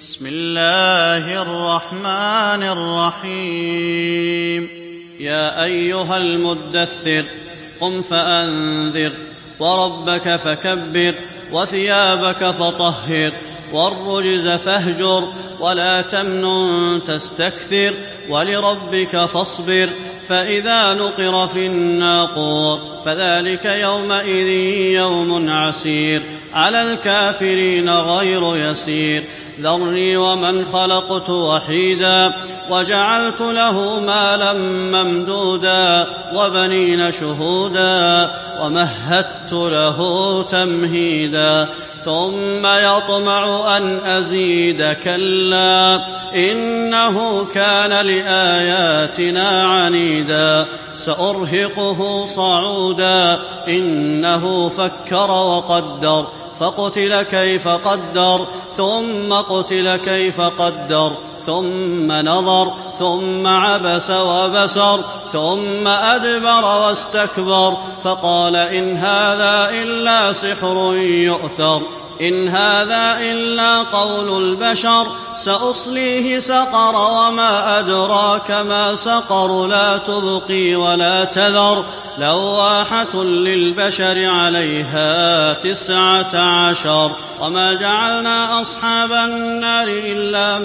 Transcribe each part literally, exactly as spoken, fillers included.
بسم الله الرحمن الرحيم يا أيها المدثر قم فأنذر وربك فكبر وثيابك فطهر والرجز فاهجر ولا تمنن تستكثر ولربك فاصبر فإذا نقر في الناقور فذلك يومئذ يوم عسير على الكافرين غير يسير ذرني ومن خلقت وحيدا وجعلت له مالا ممدودا وبنين شهودا ومهدت له تمهيدا ثم يطمع أن أزيد كلا إنه كان لآياتنا عنيدا سأرهقه صعودا إنه فكر وقدر فقتل كيف قدر ثم قتل كيف قدر ثم نظر ثم عبس وبسر ثم أدبر واستكبر فقال إن هذا إلا سحر يؤثر إن هذا إلا قول البشر سأصليه سقر وما أدراك ما سقر لا تبقي ولا تذر لواحة للبشر عليها تسعة عشر وما جعلنا أصحاب النار إلا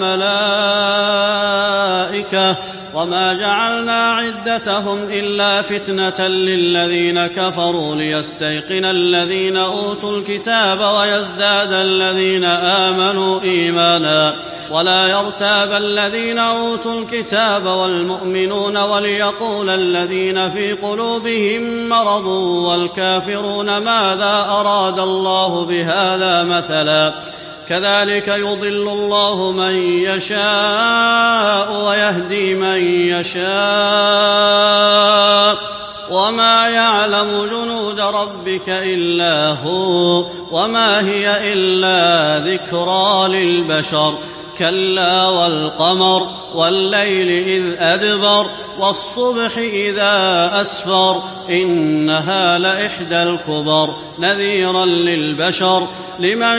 ملائكة وما جعلنا عدتهم إلا فتنة للذين كفروا ليستيقن الذين أوتوا الكتاب ويزداد الذين آمنوا إيمانا ولا يرتاب الذين أوتوا الكتاب والمؤمنون وليقول الذين في قلوبهم مرض والكافرون ماذا أراد الله بهذا مثلا كذلك يضل الله من يشاء ويهدي من يشاء وما يعلم جنود ربك إلا هو وما هي إلا ذكرى للبشر كلا والقمر والليل إذ أدبر والصبح إذا أسفر إنها لإحدى الكبر نذيرا للبشر لمن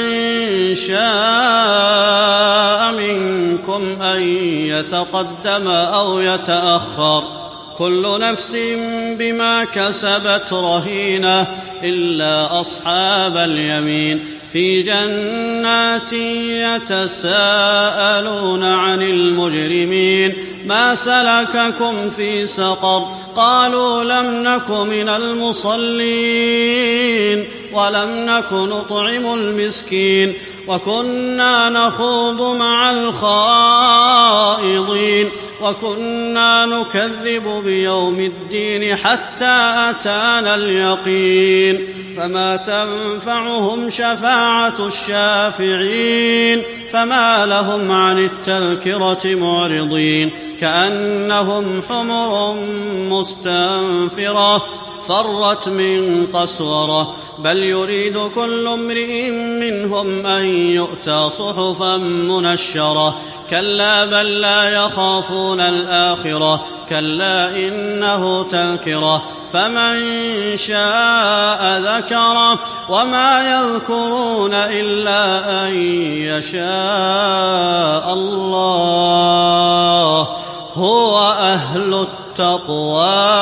شاء منكم أن يتقدم أو يتأخر كل نفس بما كسبت رهينة إلا أصحاب اليمين في جنات يتساءلون عن المجرمين ما سلككم في سقر قالوا لم نك من المصلين ولم نك نطعم المسكين وكنا نخوض مع الخائضين وكنا نكذب بيوم الدين حتى أتانا اليقين فما تنفعهم شفاعة الشافعين فما لهم عن التذكرة معرضين كأنهم حمر مستنفرة فرت من قسورة بل يريد كل امرئ منهم أن يؤتى صحفا منشرة كلا بل لا يخافون الآخرة كلا إنه تذكرة فمن شاء ذكره وما يذكرون إلا أن يشاء الله هو أهل التقوى